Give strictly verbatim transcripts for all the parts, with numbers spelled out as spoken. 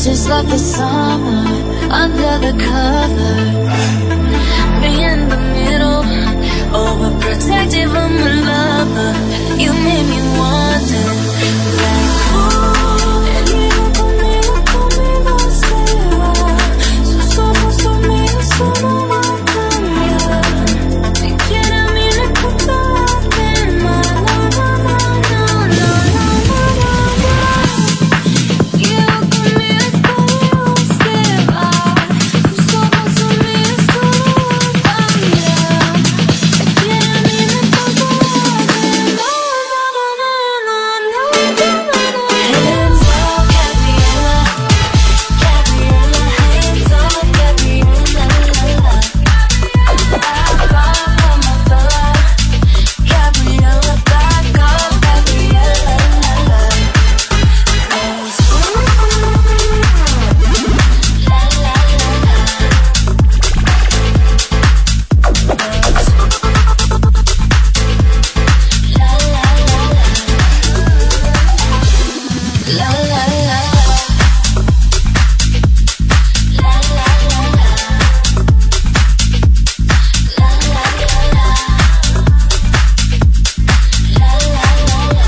just like the summer under the covers. Me in the middle, overprotective of my lover. You made me wonder, like, ooh, venido conmigo, conmigo se va. Sus ojos son míos, eso no va a cambiar. Si quiere a mí le puedo hacer mal. No, no, no, no, no, no, no, no. Llevo conmigo, conmigo se va. Sus ojos son míos, eso no va a cambiar. Si quiere a mí le puedo hacer mal. No, no, no, no, no, no, no. Hands off, Gabriella, Gabriella. Hands off, Gabriella, la, la, la. Back off of my fella, Gabriella. Back off, Gabriella, la, la. Cause ooh, la, la, la, la. La, la, la, la. La, la, la. La, la, la, la. La, la, la, la. La, la, la, la.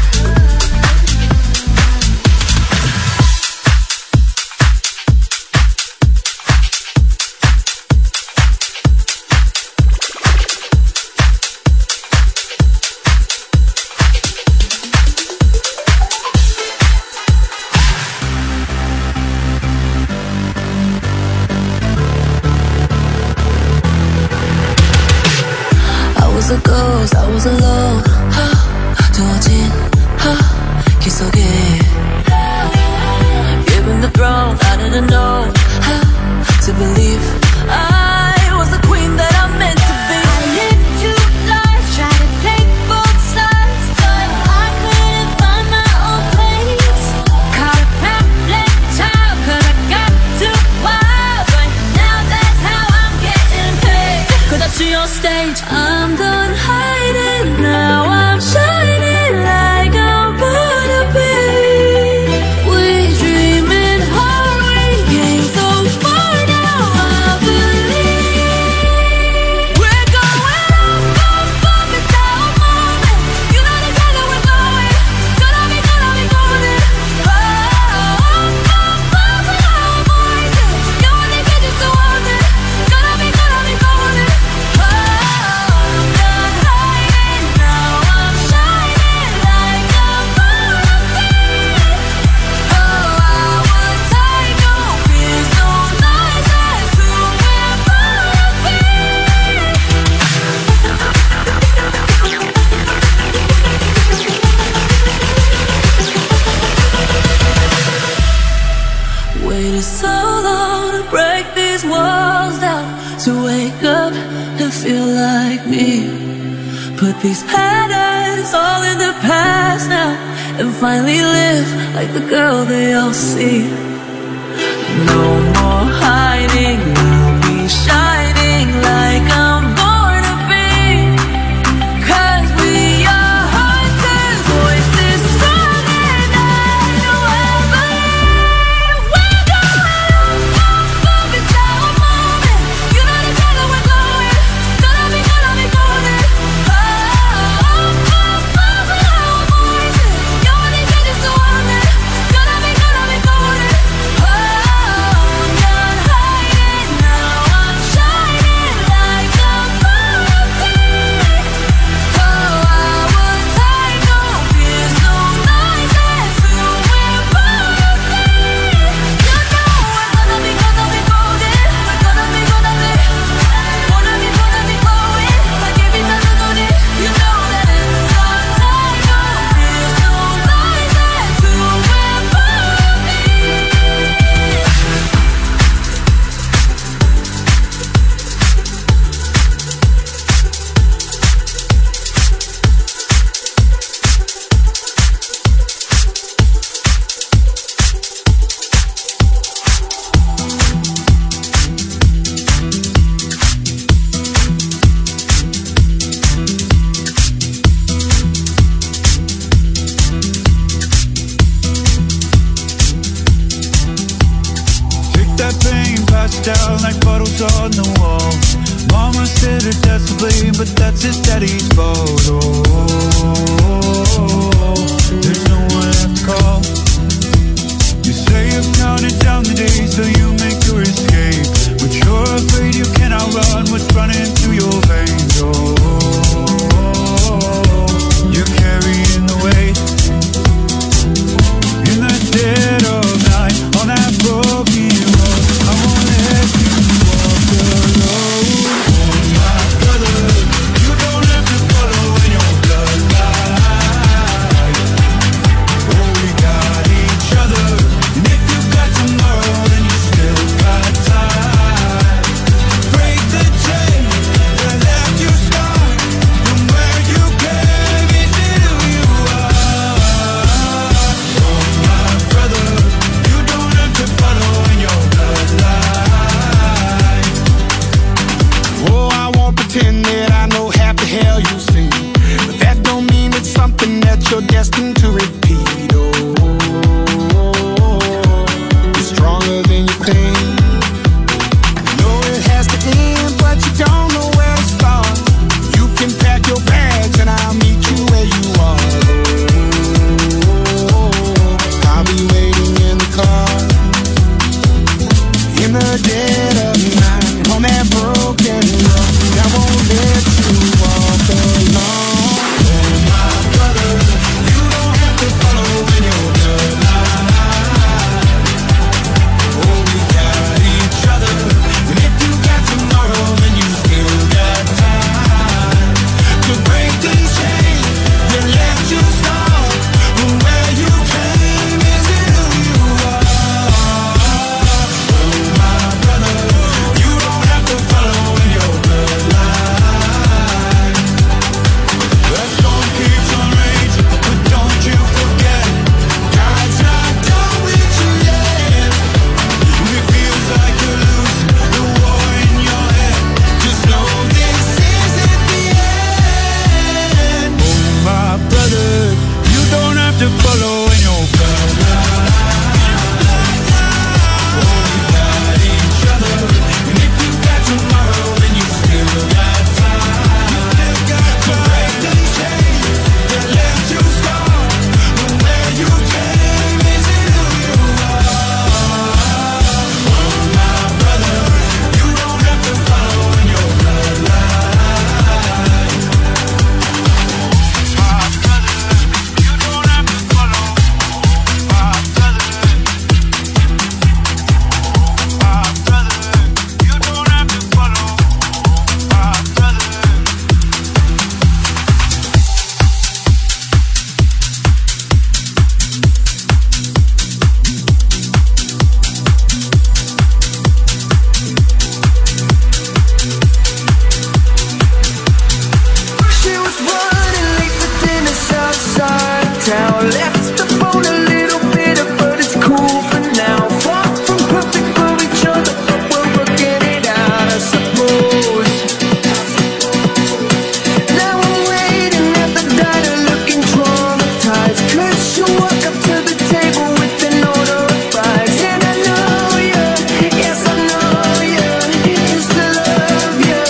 I was a ghost, I was alone. 두어진 길 속에 given the throne, I didn't know how to believe I was the queen that I'm meant to be. I lived two lives, tried to play both sides, but I couldn't find my own place. Caught a backlit child, 'cause I got too wild, but now that's how I'm getting paid. 'Cause up to your stage, I'm done hiding, now I'm shining like I'm born to be. We dreaming hard, we came so far, now I believe we're going off, off, off, it's our moment. You know together we're going, gonna be, gonna be golden. Oh, off, off, off with our voices. You only get just to hold it. Gonna be, gonna be golden. Oh, I'm done hiding, now I'm shining like I'm born to be. Oh, our time don't fear, so nice, that's who we're born to be. Waited so long to break these walls down, to wake up and feel like me. Put these patterns all in the past now, and finally live like the girl they all see. No more hiding, I'll be shining like I'm born to be. 'Cause we are hunters, voices stronger than you ever believe. We're going off, off, off, it's our moment. You know together we're going, gonna be, gonna be golden. Oh, off, off, off with our voices. You only get just to hold it. Gonna be, gonna be golden. Oh, I'm like puddles on the wall. Mama said her dad's to blame, but that's his daddy's fault. Oh, there's no one left to call. You say you've counted down the days so you make your escape, but you're afraid you cannot run what's running through your veins. Oh, you're carrying the weight in the dead of night on that broken road. I won't let you walk alone. Oh, my brother, you don't have to follow in your bloodline. Oh, we got each other, and if you got tomorrow, then you still got time. Break the chain that left you scarred from where you came into who you are. Oh, my brother, you don't have to follow in your bloodline. Oh, I won't pretend that I know half the hell you see, but that don't mean it's something that you're destined to repeat. Oh, it's stronger than you think. You know it has to end, but you don't know where to start. You can pack your bags and I'll meet you where you are. Oh, I'll be waiting in the car in the dead of night on that broken road. I won't let you walk alone. Oh, my brother, you don't have to follow in your bloodline. Oh, we got each other, and if you got tomorrow, then you still got time to break these chains that left you scarred from where you came into who you are. Oh, my brother, you don't have to follow in your bloodline. The storm keeps on raging, but don't you forget, God's not done with you yet. When it feels like you're losing the war in your head, just know this isn't the end. Oh, my brother, you don't have to follow in your bloodline. Oh, we got each other, and if you got tomorrow, then you still got time. So break these chains that left you scarred from where you came into who you are. Oh, my brother, you don't have to follow in your bloodline. My brother, you don't have to follow. My brother, my brother, you don't have to follow. My brother. She was running late for dinner outside town. Left the phone a little bitter, but it's cool for now. Far from perfect for each other, but we're working it out, I suppose. Now I'm waiting at the diner, looking traumatized. Cause you walk up to the table with an order of fries. And I know you, yes I know you, used to love you.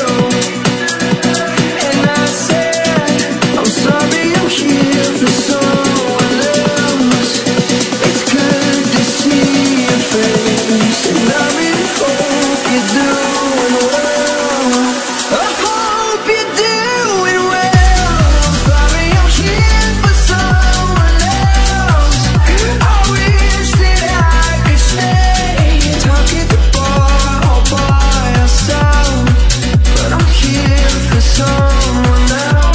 And I said, I'm sorry, I'm here for someone else. It's good to see your face, and I really hope you're doing well. I hope you're doing well. I'm sorry, I'm here for someone else. I wish that I could stay, talk at the bar all by yourself, but I'm here for someone else.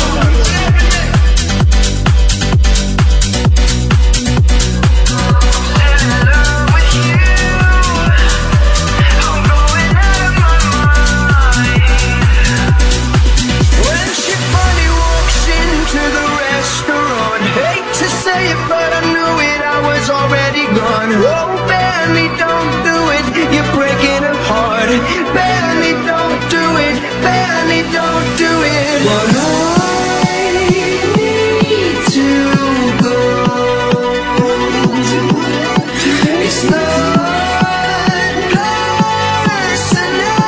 In love with you, I'm going out of my mind. When she finally walks into the restaurant, hate to say it, but I knew it, I was already gone. Oh, Benny, don't do it, you're breaking her heart. Benny, don't do it, Benny, don't do it. But I need to go. It's not personal.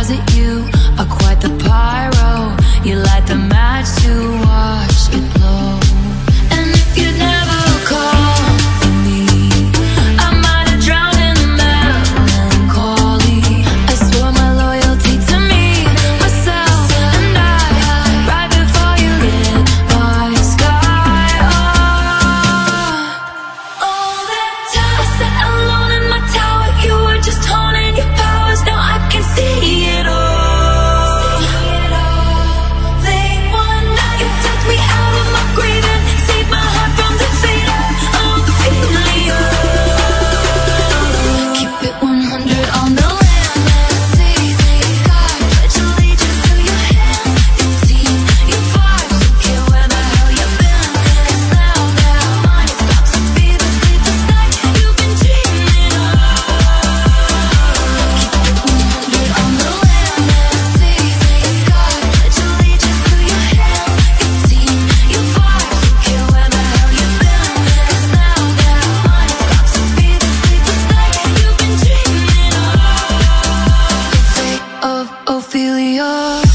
closet, you are quite the pyro. You light the match to watch it blow. And if you'd never call for me, I might have drowned in the melancholy. I swore my loyalty to me, myself, and I, right before you lit my sky up. All that time I sat alone in my tower, you were just honing your powers. Now I can see it all. Late one night, you took me out of my grave and saved my heart from defeat. Ophelia, keep it one hundred on the land, sea, sky. Pledge allegiance to your hands, your team, your vibes. Don't care where the hell you've been, 'cause now that mine is about to be the sleepless night you've been dreaming of. Keep it one hundred on the land, sea, sky. Pledge allegiance to your hands, your team, your vibes. Don't care where the hell you've been, 'cause now that mine is about to be the sleepless night you've been dreaming of. The fate of Ophelia.